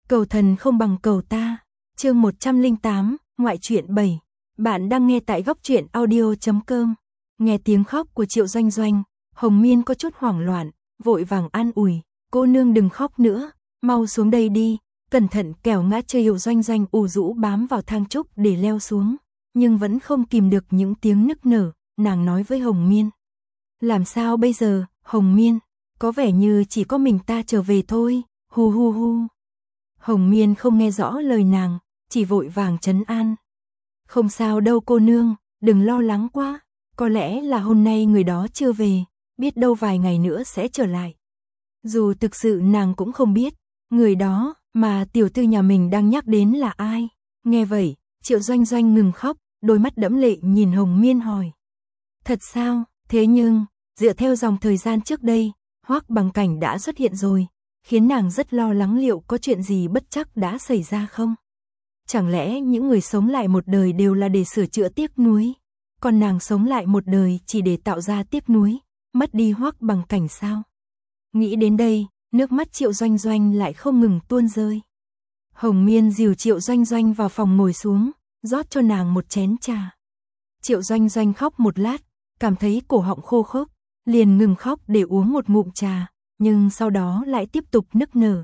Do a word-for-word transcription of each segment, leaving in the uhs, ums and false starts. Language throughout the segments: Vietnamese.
Cầu thần không bằng cầu ta. Chương một trăm lẻ tám, ngoại truyện bảy. Bạn đang nghe tại góc truyện audio chấm com. Nghe tiếng khóc của Triệu Doanh Doanh, Hồng Miên có chút hoảng loạn, vội vàng an ủi, cô nương đừng khóc nữa, mau xuống đây đi, cẩn thận kẻo ngã. Triệu Doanh Doanh ù rũ bám vào thang trúc để leo xuống, nhưng vẫn không kìm được những tiếng nức nở, nàng nói với Hồng Miên. Làm sao bây giờ, Hồng Miên, có vẻ như chỉ có mình ta trở về thôi, hu hu hu. Hồng Miên không nghe rõ lời nàng, chỉ vội vàng trấn an. Không sao đâu cô nương, đừng lo lắng quá, có lẽ là hôm nay người đó chưa về, biết đâu vài ngày nữa sẽ trở lại. Dù thực sự nàng cũng không biết, người đó mà tiểu thư nhà mình đang nhắc đến là ai. Nghe vậy, Triệu Doanh Doanh ngừng khóc, đôi mắt đẫm lệ nhìn Hồng Miên hỏi. Thật sao, thế nhưng, dựa theo dòng thời gian trước đây, Hoắc Bằng Cảnh đã xuất hiện rồi, khiến nàng rất lo lắng liệu có chuyện gì bất trắc đã xảy ra không? Chẳng lẽ những người sống lại một đời đều là để sửa chữa tiếc nuối, còn nàng sống lại một đời chỉ để tạo ra tiếc nuối, mất đi Hoắc Bằng Cảnh sao? Nghĩ đến đây, nước mắt Triệu Doanh Doanh lại không ngừng tuôn rơi. Hồng Miên dìu Triệu Doanh Doanh vào phòng ngồi xuống, rót cho nàng một chén trà. Triệu Doanh Doanh khóc một lát, cảm thấy cổ họng khô khốc, liền ngừng khóc để uống một ngụm trà, nhưng sau đó lại tiếp tục nức nở.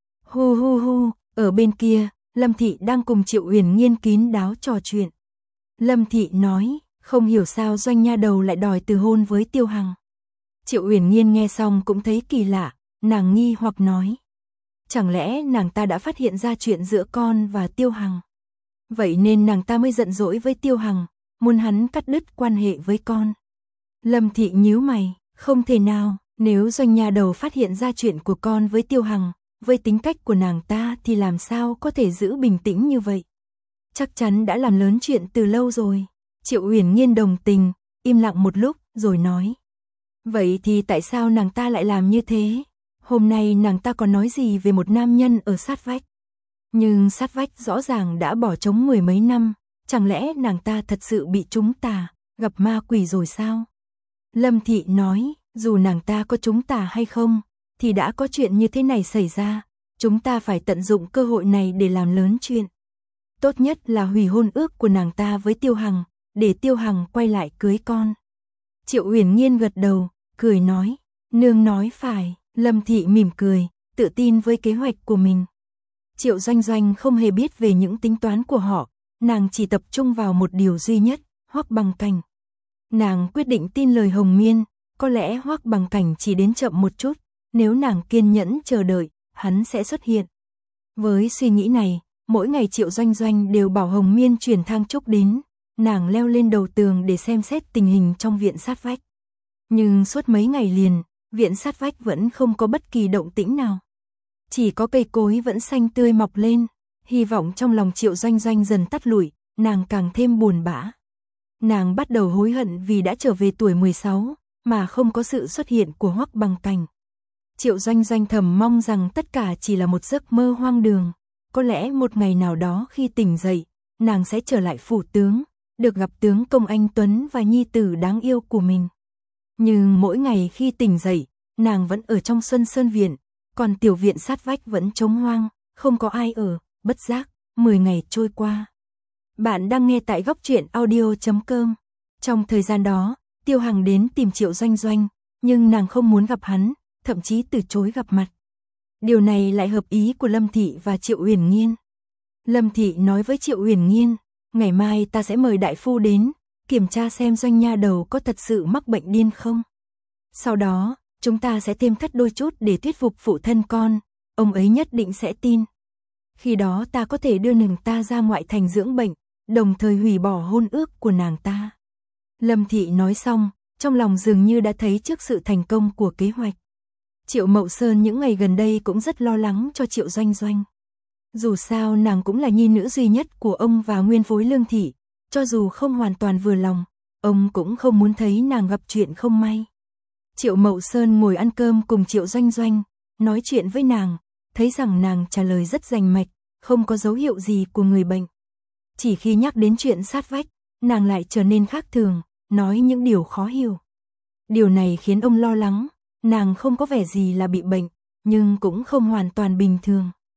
Hu hu hu, ở bên kia, Lâm Thị đang cùng Triệu Uyển Nhiên kín đáo trò chuyện. Lâm Thị nói, không hiểu sao Doanh nha đầu lại đòi từ hôn với Tiêu Hằng. Triệu Uyển Nhiên nghe xong cũng thấy kỳ lạ, nàng nghi hoặc nói. Chẳng lẽ nàng ta đã phát hiện ra chuyện giữa con và Tiêu Hằng? Vậy nên nàng ta mới giận dỗi với Tiêu Hằng, muốn hắn cắt đứt quan hệ với con. Lâm Thị nhíu mày, không thể nào, nếu Doanh nha đầu phát hiện ra chuyện của con với Tiêu Hằng, với tính cách của nàng ta thì làm sao có thể giữ bình tĩnh như vậy? Chắc chắn đã làm lớn chuyện từ lâu rồi. Triệu Uyển Nhiên đồng tình, im lặng một lúc rồi nói. Vậy thì tại sao nàng ta lại làm như thế? Hôm nay nàng ta còn nói gì về một nam nhân ở sát vách? Nhưng sát vách rõ ràng đã bỏ trống mười mấy năm, chẳng lẽ nàng ta thật sự bị trúng tà, gặp ma quỷ rồi sao? Lâm Thị nói, dù nàng ta có trúng tà hay không, thì đã có chuyện như thế này xảy ra, chúng ta phải tận dụng cơ hội này để làm lớn chuyện. Tốt nhất là hủy hôn ước của nàng ta với Tiêu Hằng, để Tiêu Hằng quay lại cưới con. Triệu Uyển Nhiên gật đầu, cười nói, nương nói phải. Lâm Thị mỉm cười, tự tin với kế hoạch của mình. Triệu Doanh Doanh không hề biết về những tính toán của họ, nàng chỉ tập trung vào một điều duy nhất, Hoắc Bằng Cảnh. Nàng quyết định tin lời Hồng Miên, có lẽ Hoắc Bằng Cảnh chỉ đến chậm một chút, nếu nàng kiên nhẫn chờ đợi, hắn sẽ xuất hiện. Với suy nghĩ này, mỗi ngày Triệu Doanh Doanh đều bảo Hồng Miên chuyển thang trúc đến, nàng leo lên đầu tường để xem xét tình hình trong viện sát vách. Nhưng suốt mấy ngày liền, viện sát vách vẫn không có bất kỳ động tĩnh nào. Chỉ có cây cối vẫn xanh tươi mọc lên, hy vọng trong lòng Triệu Doanh Doanh dần tắt lụi, nàng càng thêm buồn bã. Nàng bắt đầu hối hận vì đã trở về tuổi mười sáu, mà không có sự xuất hiện của Hoắc Bằng Cảnh. Triệu Doanh Doanh thầm mong rằng tất cả chỉ là một giấc mơ hoang đường, có lẽ một ngày nào đó khi tỉnh dậy, nàng sẽ trở lại phủ tướng, được gặp tướng công anh tuấn và nhi tử đáng yêu của mình. Nhưng mỗi ngày khi tỉnh dậy, nàng vẫn ở trong Xuân Sơn Viện, còn tiểu viện sát vách vẫn trống hoang, không có ai ở, bất giác, mười ngày trôi qua. Bạn đang nghe tại góc truyện audio chấm com. Trong thời gian đó, Tiêu Hằng đến tìm Triệu Doanh Doanh, nhưng nàng không muốn gặp hắn, thậm chí từ chối gặp mặt. Điều này lại hợp ý của Lâm Thị và Triệu Uyển Nhiên. Lâm Thị nói với Triệu Uyển Nhiên, ngày mai ta sẽ mời đại phu đến, kiểm tra xem Doanh nha đầu có thật sự mắc bệnh điên không. Sau đó, chúng ta sẽ thêm thắt đôi chút để thuyết phục phụ thân con, ông ấy nhất định sẽ tin. Khi đó ta có thể đưa nàng ta ra ngoại thành dưỡng bệnh, đồng thời hủy bỏ hôn ước của nàng ta. Lâm Thị nói xong, trong lòng dường như đã thấy trước sự thành công của kế hoạch. Triệu Mậu Sơn những ngày gần đây cũng rất lo lắng cho Triệu Doanh Doanh. Dù sao nàng cũng là nhi nữ duy nhất của ông và nguyên phối Lương Thị, cho dù không hoàn toàn vừa lòng, ông cũng không muốn thấy nàng gặp chuyện không may. Triệu Mậu Sơn ngồi ăn cơm cùng Triệu Doanh Doanh, nói chuyện với nàng, thấy rằng nàng trả lời rất rành mạch, không có dấu hiệu gì của người bệnh. Chỉ khi nhắc đến chuyện sát vách, nàng lại trở nên khác thường, nói những điều khó hiểu. Điều này khiến ông lo lắng, nàng không có vẻ gì là bị bệnh, nhưng cũng không hoàn toàn bình thường.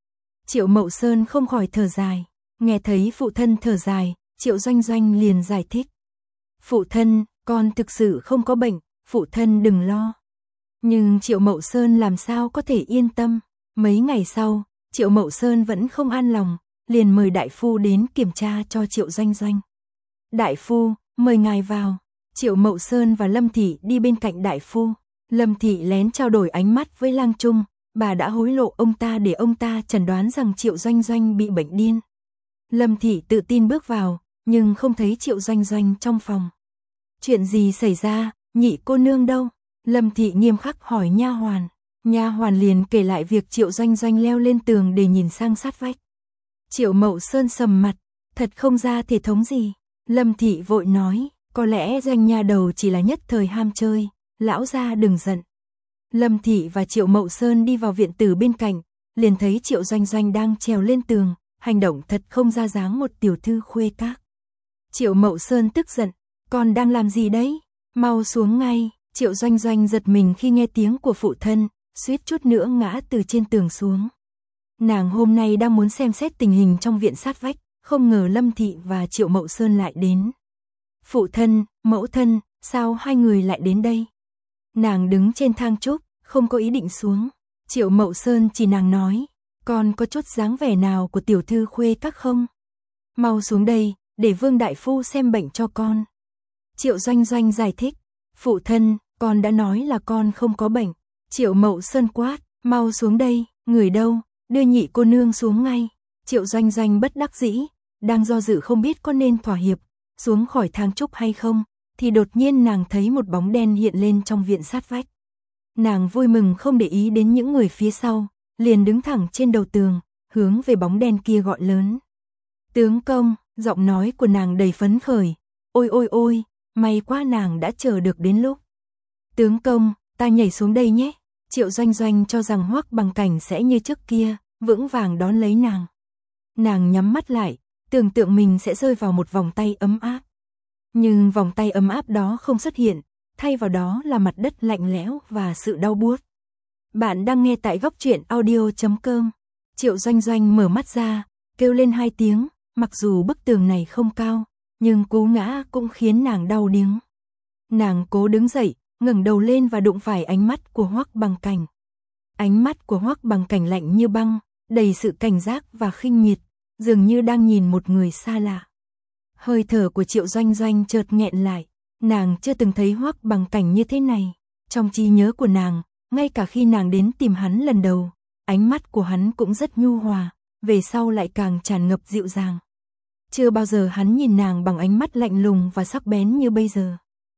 Triệu Mậu Sơn không khỏi thở dài, nghe thấy phụ thân thở dài, Triệu Doanh Doanh liền giải thích. Phụ thân, con thực sự không có bệnh, phụ thân đừng lo. Nhưng Triệu Mậu Sơn làm sao có thể yên tâm, mấy ngày sau, Triệu Mậu Sơn vẫn không an lòng, liền mời đại phu đến kiểm tra cho Triệu Doanh Doanh. Đại phu, mời ngài vào. Triệu Mậu Sơn và Lâm Thị đi bên cạnh đại phu. Lâm Thị lén trao đổi ánh mắt với Lang Trung, bà đã hối lộ ông ta để ông ta chẩn đoán rằng Triệu Doanh Doanh bị bệnh điên. Lâm Thị tự tin bước vào, nhưng không thấy Triệu Doanh Doanh trong phòng. Chuyện gì xảy ra, nhị cô nương đâu? Lâm Thị nghiêm khắc hỏi nha hoàn. Nha hoàn liền kể lại việc Triệu Doanh Doanh leo lên tường để nhìn sang sát vách. Triệu Mậu Sơn sầm mặt, thật không ra thể thống gì. Lâm Thị vội nói, có lẽ Doanh nha đầu chỉ là nhất thời ham chơi, lão gia đừng giận. Lâm Thị và Triệu Mậu Sơn đi vào viện tử bên cạnh, liền thấy Triệu Doanh Doanh đang trèo lên tường, hành động thật không ra dáng một tiểu thư khuê các. Triệu Mậu Sơn tức giận, con đang làm gì đấy? Mau xuống ngay. Triệu Doanh Doanh giật mình khi nghe tiếng của phụ thân, suýt chút nữa ngã từ trên tường xuống. Nàng hôm nay đang muốn xem xét tình hình trong viện sát vách, không ngờ Lâm Thị và Triệu Mậu Sơn lại đến. Phụ thân, mẫu thân, sao hai người lại đến đây? Nàng đứng trên thang trúc, không có ý định xuống. Triệu Mậu Sơn chỉ nàng nói, con có chút dáng vẻ nào của tiểu thư khuê các không? Mau xuống đây, để Vương đại phu xem bệnh cho con. Triệu Doanh Doanh giải thích, phụ thân, con đã nói là con không có bệnh. Triệu Mậu Sơn quát, mau xuống đây, người đâu, đưa nhị cô nương xuống ngay. Triệu Doanh Doanh bất đắc dĩ, đang do dự không biết có nên thỏa hiệp, xuống khỏi thang trúc hay không, thì đột nhiên nàng thấy một bóng đen hiện lên trong viện sát vách. Nàng vui mừng không để ý đến những người phía sau, liền đứng thẳng trên đầu tường, hướng về bóng đen kia gọi lớn. Tướng công, giọng nói của nàng đầy phấn khởi, ôi ôi ôi, may quá nàng đã chờ được đến lúc. Tướng công, ta nhảy xuống đây nhé. Triệu Doanh Doanh cho rằng Hoắc Bằng Cảnh sẽ như trước kia, vững vàng đón lấy nàng. Nàng nhắm mắt lại, tưởng tượng mình sẽ rơi vào một vòng tay ấm áp. Nhưng vòng tay ấm áp đó không xuất hiện, thay vào đó là mặt đất lạnh lẽo và sự đau buốt. Bạn đang nghe tại góc truyện audio chấm com. Triệu Doanh Doanh mở mắt ra, kêu lên hai tiếng, mặc dù bức tường này không cao, nhưng cú ngã cũng khiến nàng đau điếng. Nàng cố đứng dậy, ngẩng đầu lên và đụng phải ánh mắt của Hoắc Bằng Cảnh. Ánh mắt của Hoắc Bằng Cảnh lạnh như băng, đầy sự cảnh giác và khinh miệt, dường như đang nhìn một người xa lạ. Hơi thở của Triệu Doanh Doanh chợt nghẹn lại, nàng chưa từng thấy Hoắc Bằng Cảnh như thế này. Trong trí nhớ của nàng, ngay cả khi nàng đến tìm hắn lần đầu, ánh mắt của hắn cũng rất nhu hòa, về sau lại càng tràn ngập dịu dàng. Chưa bao giờ hắn nhìn nàng bằng ánh mắt lạnh lùng và sắc bén như bây giờ.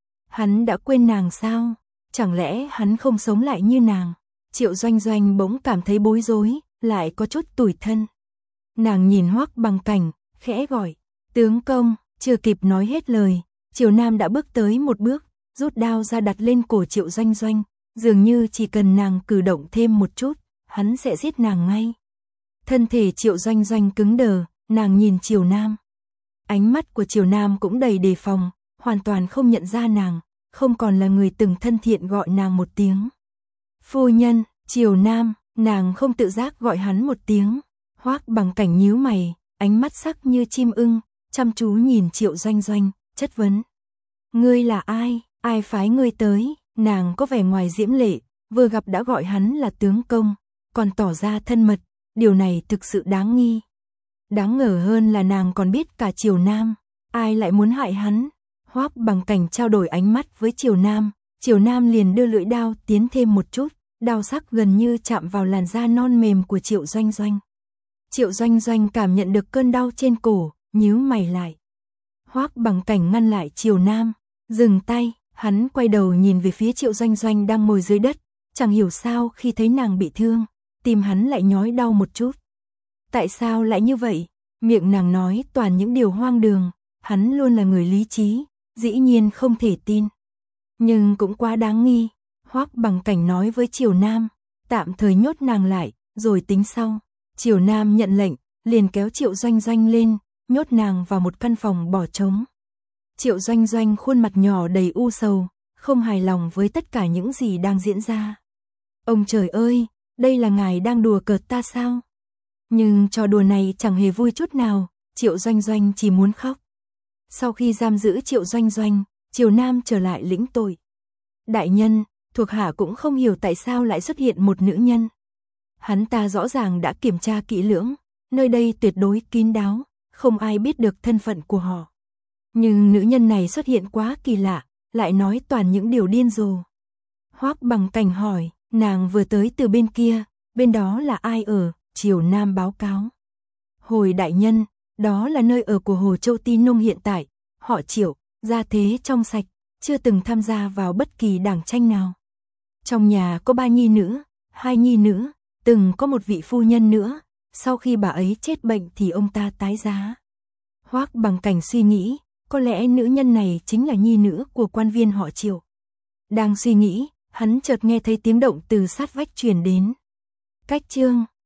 Hắn đã quên nàng sao? Chẳng lẽ hắn không sống lại như nàng? Triệu Doanh Doanh bỗng cảm thấy bối rối, lại có chút tủi thân. Nàng nhìn Hoắc Bằng Cảnh, khẽ gọi, tướng công. Chưa kịp nói hết lời, Triều Nam đã bước tới một bước, rút đao ra đặt lên cổ Triệu Doanh Doanh, dường như chỉ cần nàng cử động thêm một chút, hắn sẽ giết nàng ngay. Thân thể Triệu Doanh Doanh cứng đờ, nàng nhìn Triều Nam. Ánh mắt của Triều Nam cũng đầy đề phòng, hoàn toàn không nhận ra nàng, không còn là người từng thân thiện gọi nàng một tiếng. Phu nhân, Triều Nam, nàng không tự giác gọi hắn một tiếng. Hoắc Bằng Cảnh nhíu mày, ánh mắt sắc như chim ưng, chăm chú nhìn Triệu Doanh Doanh, chất vấn. Ngươi là ai, ai phái ngươi tới? Nàng có vẻ ngoài diễm lệ, vừa gặp đã gọi hắn là tướng công, còn tỏ ra thân mật, điều này thực sự đáng nghi. Đáng ngờ hơn là nàng còn biết cả Triều Nam, ai lại muốn hại hắn? Hoắc Bằng Cảnh trao đổi ánh mắt với Triều Nam, Triều Nam liền đưa lưỡi đao tiến thêm một chút, đao sắc gần như chạm vào làn da non mềm của Triệu Doanh Doanh. Triệu Doanh Doanh cảm nhận được cơn đau trên cổ, nhíu mày lại. Hoắc Bằng Cảnh ngăn lại Triều Nam, dừng tay, hắn quay đầu nhìn về phía Triệu Doanh Doanh đang ngồi dưới đất, chẳng hiểu sao khi thấy nàng bị thương, tim hắn lại nhói đau một chút. Tại sao lại như vậy? Miệng nàng nói toàn những điều hoang đường, hắn luôn là người lý trí, dĩ nhiên không thể tin. Nhưng cũng quá đáng nghi. Hoắc Bằng Cảnh nói với Triều Nam, tạm thời nhốt nàng lại, rồi tính sau. Triều Nam nhận lệnh, liền kéo Triệu Doanh Doanh lên, nhốt nàng vào một căn phòng bỏ trống. Triệu Doanh Doanh khuôn mặt nhỏ đầy u sầu, không hài lòng với tất cả những gì đang diễn ra. Ông trời ơi, đây là ngài đang đùa cợt ta sao? Nhưng trò đùa này chẳng hề vui chút nào, Triệu Doanh Doanh chỉ muốn khóc. Sau khi giam giữ Triệu Doanh Doanh, Triều Nam trở lại lĩnh tội. Đại nhân, thuộc hạ cũng không hiểu tại sao lại xuất hiện một nữ nhân. Hắn ta rõ ràng đã kiểm tra kỹ lưỡng, nơi đây tuyệt đối kín đáo, không ai biết được thân phận của họ. Nhưng nữ nhân này xuất hiện quá kỳ lạ, lại nói toàn những điều điên rồ. Hoắc Bằng Cảnh hỏi, nàng vừa tới từ bên kia, bên đó là ai ở? Triều Nam báo cáo. Hồi đại nhân, đó là nơi ở của Hồ Châu Ti Nông hiện tại, họ Triệu, gia thế trong sạch, chưa từng tham gia vào bất kỳ đảng tranh nào. Trong nhà có ba nhi nữ, hai nhi nữ, từng có một vị phu nhân nữa, sau khi bà ấy chết bệnh thì ông ta tái giá. Hoắc Bằng Cảnh suy nghĩ, có lẽ nữ nhân này chính là nhi nữ của quan viên họ Triệu. Đang suy nghĩ, hắn chợt nghe thấy tiếng động từ sát vách truyền đến. Cách chương